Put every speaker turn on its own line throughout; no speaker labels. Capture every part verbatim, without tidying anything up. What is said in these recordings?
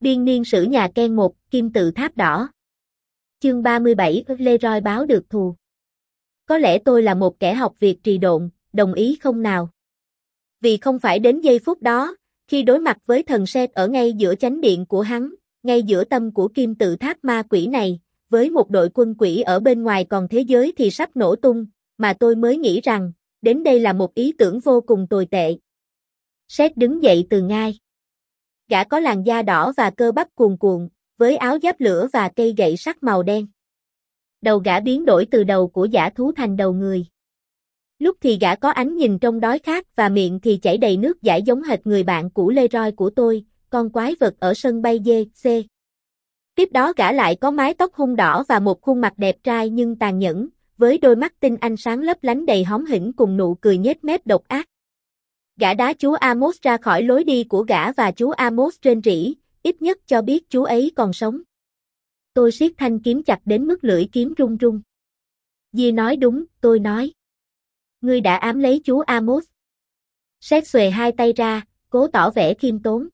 Biên niên sử nhà Ken một, Kim tự tháp đỏ. Chương ba mươi bảy, Leroy báo được thù. Có lẽ tôi là một kẻ học việc trì độn, đồng ý không nào? Vì không phải đến giây phút đó, khi đối mặt với thần Seth ở ngay giữa chánh điện của hắn, ngay giữa tâm của kim tự tháp ma quỷ này, với một đội quân quỷ ở bên ngoài còn thế giới thì sắp nổ tung, mà tôi mới nghĩ rằng, đến đây là một ý tưởng vô cùng tồi tệ. Seth đứng dậy từ ngai. Gã có làn da đỏ và cơ bắp cuồn cuộn, với áo giáp lửa và cây gậy sắt màu đen. Đầu gã biến đổi từ đầu của dã thú thành đầu người. Lúc thì gã có ánh nhìn trông đói khát và miệng thì chảy đầy nước dãi giống hệt người bạn cũ Leroy của tôi, con quái vật ở sân bay giê xê. Tiếp đó gã lại có mái tóc hung đỏ và một khuôn mặt đẹp trai nhưng tàn nhẫn, với đôi mắt tinh anh sáng lấp lánh đầy hóm hỉnh cùng nụ cười nhếch mép độc ác. Gã đá chú Amos ra khỏi lối đi của gã và chú Amos rên rỉ, ít nhất cho biết chú ấy còn sống. Tôi siết thanh kiếm chặt đến mức lưỡi kiếm run run. Di nói đúng, tôi nói. Ngươi đã ám lấy chú Amos. Seth xuề hai tay ra, cố tỏ vẻ khiêm tốn.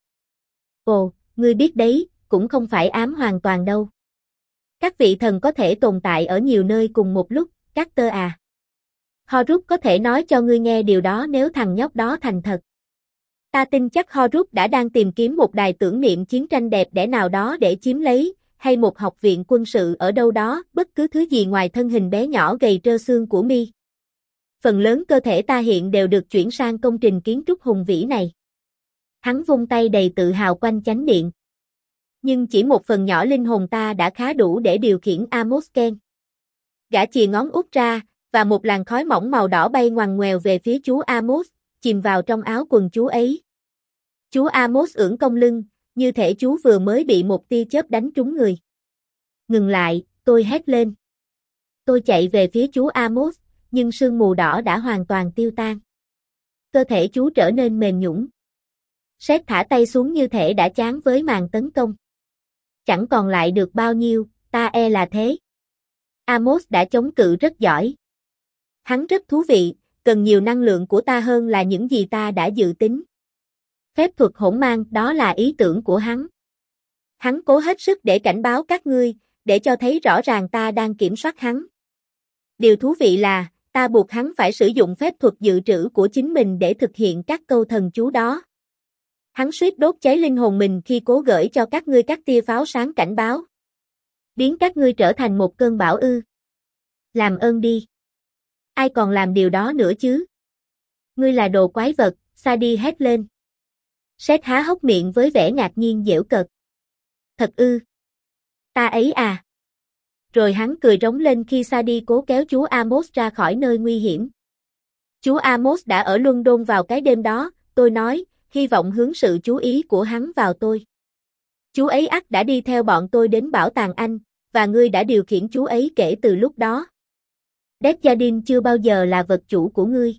Ồ, ngươi biết đấy, cũng không phải ám hoàn toàn đâu. Các vị thần có thể tồn tại ở nhiều nơi cùng một lúc, Carter à. Horus có thể nói cho ngươi nghe điều đó nếu thằng nhóc đó thành thật. Ta tin chắc Horus đã đang tìm kiếm một đài tưởng niệm chiến tranh đẹp đẽ nào đó để chiếm lấy, hay một học viện quân sự ở đâu đó, bất cứ thứ gì ngoài thân hình bé nhỏ gầy trơ xương của mi. Phần lớn cơ thể ta hiện đều được chuyển sang công trình kiến trúc hùng vĩ này. Hắn vung tay đầy tự hào quanh chánh điện. Nhưng chỉ một phần nhỏ linh hồn ta đã khá đủ để điều khiển Amos Ken. Gã chìa ngón út ra, và một làn khói mỏng màu đỏ bay ngoằn ngoèo về phía chú Amos, chìm vào trong áo quần chú ấy. Chú Amos ưỡn cong lưng, như thể chú vừa mới bị một tia chớp đánh trúng người. Ngừng lại, tôi hét lên. Tôi chạy về phía chú Amos, nhưng sương mù đỏ đã hoàn toàn tiêu tan. Cơ thể chú trở nên mềm nhũn. Seth thả tay xuống như thể đã chán với màn tấn công. Chẳng còn lại được bao nhiêu, ta e là thế. Amos đã chống cự rất giỏi. Hắn rất thú vị, cần nhiều năng lượng của ta hơn là những gì ta đã dự tính. Phép thuật hỗn mang, đó là ý tưởng của hắn. Hắn cố hết sức để cảnh báo các ngươi, để cho thấy rõ ràng ta đang kiểm soát hắn. Điều thú vị là, ta buộc hắn phải sử dụng phép thuật dự trữ của chính mình để thực hiện các câu thần chú đó. Hắn suýt đốt cháy linh hồn mình khi cố gửi cho các ngươi các tia pháo sáng cảnh báo. Biến các ngươi trở thành một cơn bão ư. Làm ơn đi. Ai còn làm điều đó nữa chứ? Ngươi là đồ quái vật, Sadie hét lên. Seth há hốc miệng với vẻ ngạc nhiên giễu cợt. Thật ư? Ta ấy à? Rồi hắn cười rống lên khi Sadie cố kéo chú Amos ra khỏi nơi nguy hiểm. Chú Amos đã ở London vào cái đêm đó, tôi nói, hy vọng hướng sự chú ý của hắn vào tôi. Chú ấy ắt đã đi theo bọn tôi đến bảo tàng Anh, và ngươi đã điều khiển chú ấy kể từ lúc đó. Desjardins chưa bao giờ là vật chủ của ngươi.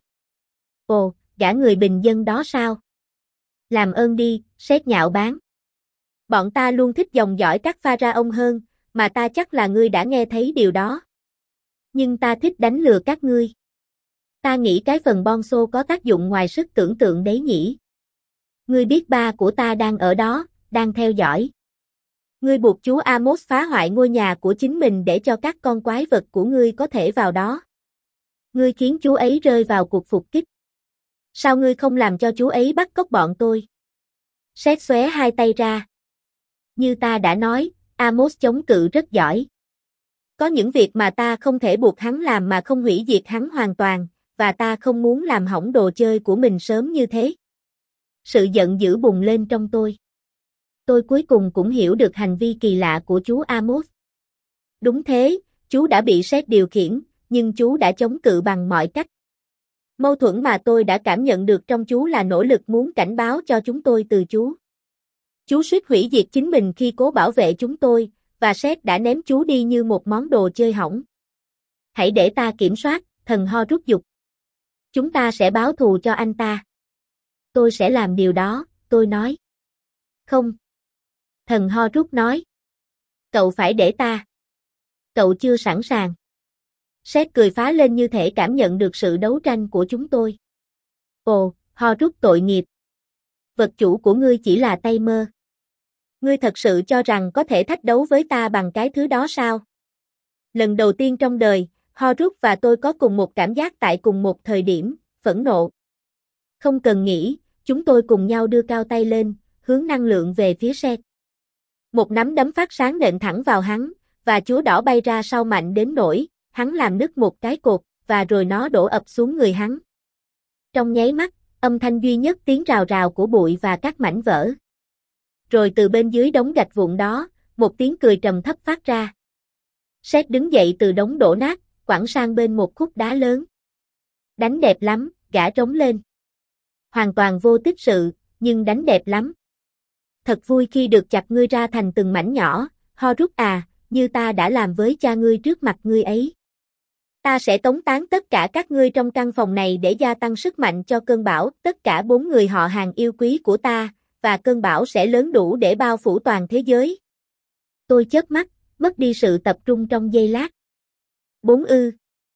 Ồ, gã người bình dân đó sao? Làm ơn đi, Seth nhạo báng. Bọn ta luôn thích dòng dõi các pharaoh hơn, mà ta chắc là ngươi đã nghe thấy điều đó. Nhưng ta thích đánh lừa các ngươi. Ta nghĩ cái phần Bonzo có tác dụng ngoài sức tưởng tượng đấy nhỉ. Ngươi biết ba của ta đang ở đó, đang theo dõi. Ngươi buộc chú Amos phá hoại ngôi nhà của chính mình để cho các con quái vật của ngươi có thể vào đó. Ngươi khiến chú ấy rơi vào cuộc phục kích. Sao ngươi không làm cho chú ấy bắt cóc bọn tôi? Seth xóe hai tay ra. Như ta đã nói, Amos chống cự rất giỏi. Có những việc mà ta không thể buộc hắn làm mà không hủy diệt hắn hoàn toàn, và ta không muốn làm hỏng đồ chơi của mình sớm như thế. Sự giận dữ bùng lên trong tôi. Tôi cuối cùng cũng hiểu được hành vi kỳ lạ của chú Amos. Đúng thế, chú đã bị Seth điều khiển, nhưng chú đã chống cự bằng mọi cách. Mâu thuẫn mà tôi đã cảm nhận được trong chú là nỗ lực muốn cảnh báo cho chúng tôi từ chú. Chú suýt hủy diệt chính mình khi cố bảo vệ chúng tôi, và Seth đã ném chú đi như một món đồ chơi hỏng. Hãy để ta kiểm soát, thần Horus dục. Chúng ta sẽ báo thù cho anh ta. Tôi sẽ làm điều đó, tôi nói. Không. Thần Horus nói. Cậu phải để ta. Cậu chưa sẵn sàng. Seth cười phá lên như thể cảm nhận được sự đấu tranh của chúng tôi. Ồ, Horus tội nghiệp. Vật chủ của ngươi chỉ là tay mơ. Ngươi thật sự cho rằng có thể thách đấu với ta bằng cái thứ đó sao? Lần đầu tiên trong đời, Horus và tôi có cùng một cảm giác tại cùng một thời điểm, phẫn nộ. Không cần nghĩ, chúng tôi cùng nhau đưa cao tay lên, hướng năng lượng về phía Seth. Một nắm đấm phát sáng nện thẳng vào hắn, và chúa đỏ bay ra sau mạnh đến nỗi, hắn làm nứt một cái cột, và rồi nó đổ ập xuống người hắn. Trong nháy mắt, âm thanh duy nhất tiếng rào rào của bụi và các mảnh vỡ. Rồi từ bên dưới đống gạch vụn đó, một tiếng cười trầm thấp phát ra. Seth đứng dậy từ đống đổ nát, quẳng sang bên một khúc đá lớn. Đánh đẹp lắm, gã trống lên. Hoàn toàn vô tích sự, nhưng đánh đẹp lắm. Thật vui khi được chặt ngươi ra thành từng mảnh nhỏ, Horus à, như ta đã làm với cha ngươi trước mặt ngươi ấy. Ta sẽ tống tán tất cả các ngươi trong căn phòng này để gia tăng sức mạnh cho cơn bão, tất cả bốn người họ hàng yêu quý của ta, và cơn bão sẽ lớn đủ để bao phủ toàn thế giới. Tôi chớp mắt, mất đi sự tập trung trong giây lát. Bốn ư.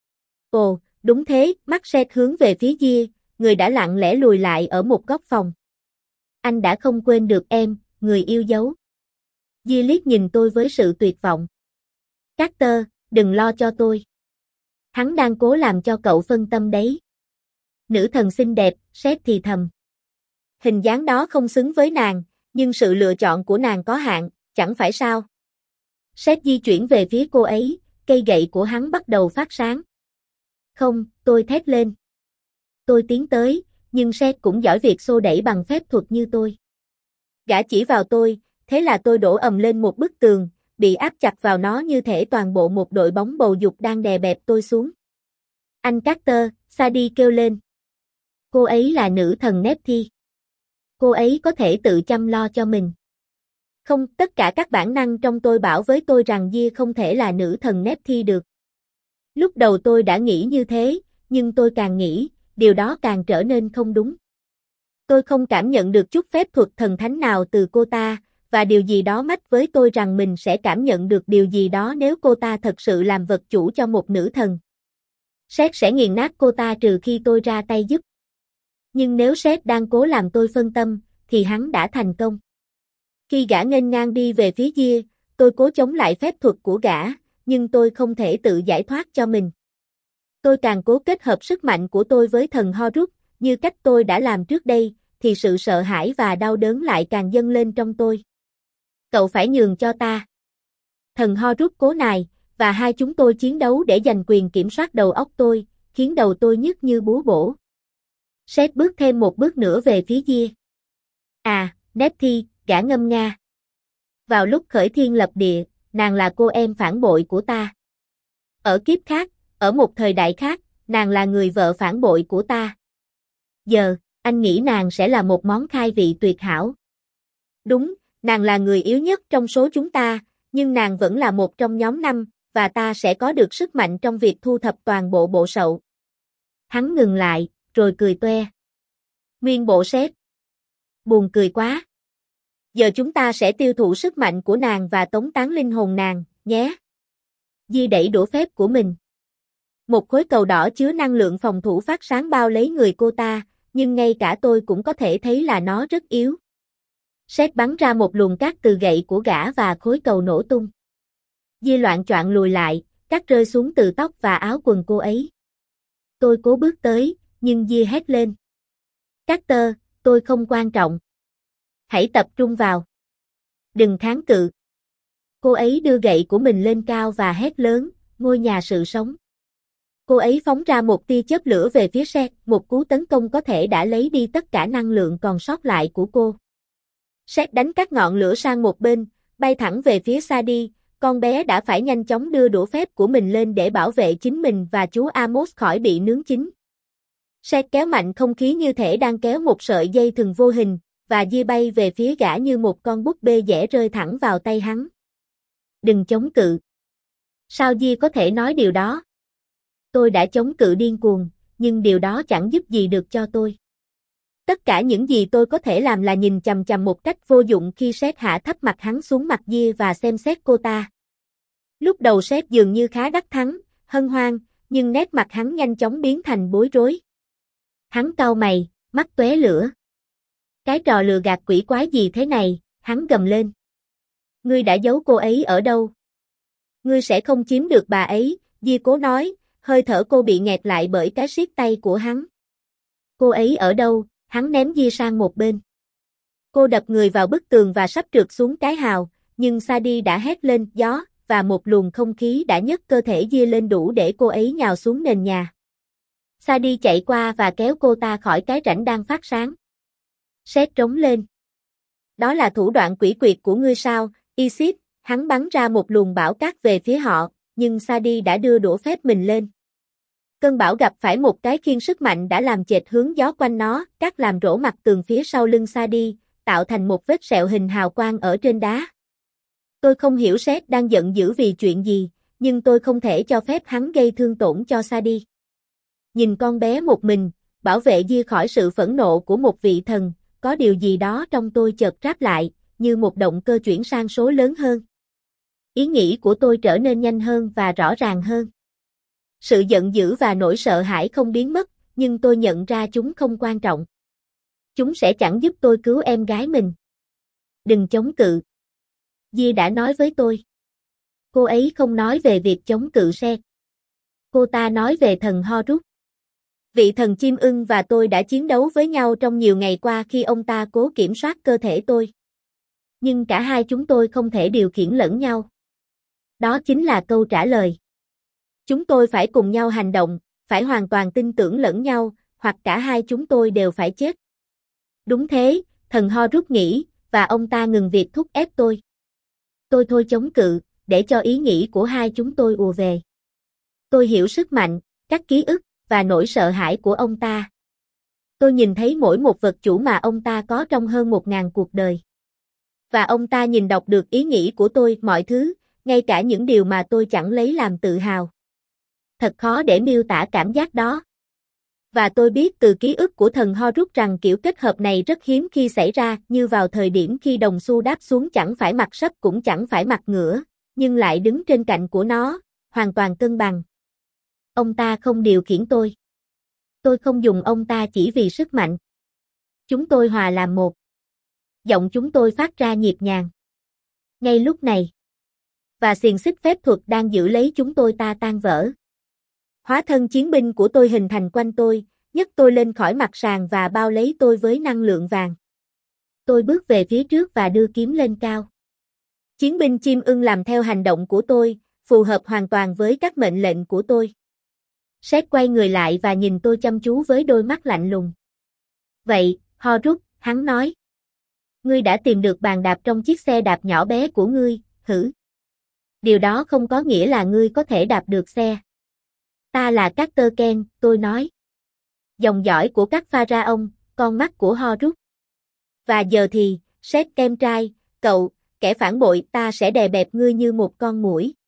Ồ, đúng thế, mắt Seth hướng về phía Gia, người đã lặng lẽ lùi lại ở một góc phòng. Anh đã không quên được em, người yêu dấu. Gia liếc nhìn tôi với sự tuyệt vọng. Carter, đừng lo cho tôi. Hắn đang cố làm cho cậu phân tâm đấy. Nữ thần xinh đẹp, Seth thì thầm. Hình dáng đó không xứng với nàng, nhưng sự lựa chọn của nàng có hạn, chẳng phải sao? Seth di chuyển về phía cô ấy, cây gậy của hắn bắt đầu phát sáng. Không, tôi thét lên. Tôi tiến tới, nhưng Seth cũng giỏi việc xô đẩy bằng phép thuật như tôi. Gã chỉ vào tôi, thế là tôi đổ ầm lên một bức tường, bị áp chặt vào nó như thể toàn bộ một đội bóng bầu dục đang đè bẹp tôi xuống. Anh Carter, Sadie kêu lên. Cô ấy là nữ thần Nephthys. Cô ấy có thể tự chăm lo cho mình. Không, tất cả các bản năng trong tôi bảo với tôi rằng Gia không thể là nữ thần Nephthys được. Lúc đầu tôi đã nghĩ như thế, nhưng tôi càng nghĩ, điều đó càng trở nên không đúng. Tôi không cảm nhận được chút phép thuật thần thánh nào từ cô ta, và điều gì đó mách với tôi rằng mình sẽ cảm nhận được điều gì đó nếu cô ta thật sự làm vật chủ cho một nữ thần. Seth sẽ nghiền nát cô ta trừ khi tôi ra tay giúp. Nhưng nếu Seth đang cố làm tôi phân tâm, thì hắn đã thành công. Khi gã nghênh ngang đi về phía Gia, tôi cố chống lại phép thuật của gã, nhưng tôi không thể tự giải thoát cho mình. Tôi càng cố kết hợp sức mạnh của tôi với thần Horus, như cách tôi đã làm trước đây, thì sự sợ hãi và đau đớn lại càng dâng lên trong tôi. Cậu phải nhường cho ta. Thần Horus cố nài, và hai chúng tôi chiến đấu để giành quyền kiểm soát đầu óc tôi, khiến đầu tôi nhức như búa bổ. Seth bước thêm một bước nữa về phía Gia. À, Nephthys, gã ngâm nga. Vào lúc khởi thiên lập địa, nàng là cô em phản bội của ta. Ở kiếp khác, ở một thời đại khác, nàng là người vợ phản bội của ta. Giờ, anh nghĩ nàng sẽ là một món khai vị tuyệt hảo. Đúng, nàng là người yếu nhất trong số chúng ta, nhưng nàng vẫn là một trong nhóm năm, và ta sẽ có được sức mạnh trong việc thu thập toàn bộ bộ sậu. Hắn ngừng lại, rồi cười toe. Nguyên bộ Seth. Buồn cười quá. Giờ chúng ta sẽ tiêu thụ sức mạnh của nàng và tống tán linh hồn nàng, nhé. Di đẩy đũa phép của mình. Một khối cầu đỏ chứa năng lượng phòng thủ phát sáng bao lấy người cô ta, nhưng ngay cả tôi cũng có thể thấy là nó rất yếu. Seth bắn ra một luồng cát từ gậy của gã và khối cầu nổ tung. Di loạn choạng lùi lại, cát rơi xuống từ tóc và áo quần cô ấy. Tôi cố bước tới, nhưng Di hét lên. Carter, tôi không quan trọng. Hãy tập trung vào. Đừng kháng cự. Cô ấy đưa gậy của mình lên cao và hét lớn, ngôi nhà sự sống. Cô ấy phóng ra một tia chớp lửa về phía Seth, một cú tấn công có thể đã lấy đi tất cả năng lượng còn sót lại của cô. Seth đánh các ngọn lửa sang một bên, bay thẳng về phía Sadie, con bé đã phải nhanh chóng đưa đũa phép của mình lên để bảo vệ chính mình và chú Amos khỏi bị nướng chín. Seth kéo mạnh không khí như thể đang kéo một sợi dây thừng vô hình, và Di bay về phía gã như một con búp bê dẻ rơi thẳng vào tay hắn. Đừng chống cự. Sao Di có thể nói điều đó? Tôi đã chống cự điên cuồng, nhưng điều đó chẳng giúp gì được cho tôi. Tất cả những gì tôi có thể làm là nhìn chằm chằm một cách vô dụng khi Seth hạ thấp mặt hắn xuống mặt Gia và xem xét cô ta. Lúc đầu Seth dường như khá đắc thắng, hân hoan, nhưng nét mặt hắn nhanh chóng biến thành bối rối. Hắn cau mày, mắt tóe lửa. Cái trò lừa gạt quỷ quái gì thế này, hắn gầm lên. Ngươi đã giấu cô ấy ở đâu? Ngươi sẽ không chiếm được bà ấy, Di cố nói, hơi thở cô bị nghẹt lại bởi cái siết tay của hắn. Cô ấy ở đâu? Hắn ném Di sang một bên. Cô đập người vào bức tường và sắp trượt xuống cái hào, nhưng Sadie đã hét lên gió, và một luồng không khí đã nhấc cơ thể Di lên đủ để cô ấy nhào xuống nền nhà. Sadie chạy qua và kéo cô ta khỏi cái rãnh đang phát sáng. Sét trống lên. Đó là thủ đoạn quỷ quyệt của ngươi sao, Isis? Hắn bắn ra một luồng bão cát về phía họ, nhưng Sadie đã đưa đũa phép mình lên. Cơn bão gặp phải một cái khiên sức mạnh đã làm chệch hướng gió quanh nó, cát làm rỗ mặt tường phía sau lưng Sadie, tạo thành một vết sẹo hình hào quang ở trên đá. Tôi không hiểu Sét đang giận dữ vì chuyện gì, nhưng tôi không thể cho phép hắn gây thương tổn cho Sadie. Nhìn con bé một mình, bảo vệ Di khỏi sự phẫn nộ của một vị thần, có điều gì đó trong tôi chợt ráp lại, như một động cơ chuyển sang số lớn hơn. Ý nghĩ của tôi trở nên nhanh hơn và rõ ràng hơn. Sự giận dữ và nỗi sợ hãi không biến mất, nhưng tôi nhận ra chúng không quan trọng. Chúng sẽ chẳng giúp tôi cứu em gái mình. Đừng chống cự. Di đã nói với tôi. Cô ấy không nói về việc chống cự Sét. Cô ta nói về thần Horus. Vị thần chim ưng và tôi đã chiến đấu với nhau trong nhiều ngày qua khi ông ta cố kiểm soát cơ thể tôi. Nhưng cả hai chúng tôi không thể điều khiển lẫn nhau. Đó chính là câu trả lời. Chúng tôi phải cùng nhau hành động, phải hoàn toàn tin tưởng lẫn nhau, hoặc cả hai chúng tôi đều phải chết. Đúng thế, thần Horus nghĩ, và ông ta ngừng việc thúc ép tôi. Tôi thôi chống cự, để cho ý nghĩ của hai chúng tôi ùa về. Tôi hiểu sức mạnh, các ký ức, và nỗi sợ hãi của ông ta. Tôi nhìn thấy mỗi một vật chủ mà ông ta có trong hơn một ngàn cuộc đời. Và ông ta nhìn đọc được ý nghĩ của tôi, mọi thứ, ngay cả những điều mà tôi chẳng lấy làm tự hào. Thật khó để miêu tả cảm giác đó. Và tôi biết từ ký ức của thần Horus rằng kiểu kết hợp này rất hiếm khi xảy ra, như vào thời điểm khi đồng xu đáp xuống chẳng phải mặt sấp cũng chẳng phải mặt ngửa, nhưng lại đứng trên cạnh của nó, hoàn toàn cân bằng. Ông ta không điều khiển tôi. Tôi không dùng ông ta chỉ vì sức mạnh. Chúng tôi hòa làm một. Giọng chúng tôi phát ra nhịp nhàng. Ngay lúc này. Và xiềng xích phép thuật đang giữ lấy chúng tôi ta tan vỡ. Hóa thân chiến binh của tôi hình thành quanh tôi, nhấc tôi lên khỏi mặt sàn và bao lấy tôi với năng lượng vàng. Tôi bước về phía trước và đưa kiếm lên cao. Chiến binh chim ưng làm theo hành động của tôi, phù hợp hoàn toàn với các mệnh lệnh của tôi. Sét quay người lại và nhìn tôi chăm chú với đôi mắt lạnh lùng. Vậy, Horus, hắn nói. Ngươi đã tìm được bàn đạp trong chiếc xe đạp nhỏ bé của ngươi, hử? Điều đó không có nghĩa là ngươi có thể đạp được xe. Ta là Carter Ken, tôi nói. Dòng dõi của các pharaoh, con mắt của Horus. Và giờ thì, Sét em trai, cậu, kẻ phản bội, ta sẽ đè bẹp ngươi như một con muỗi.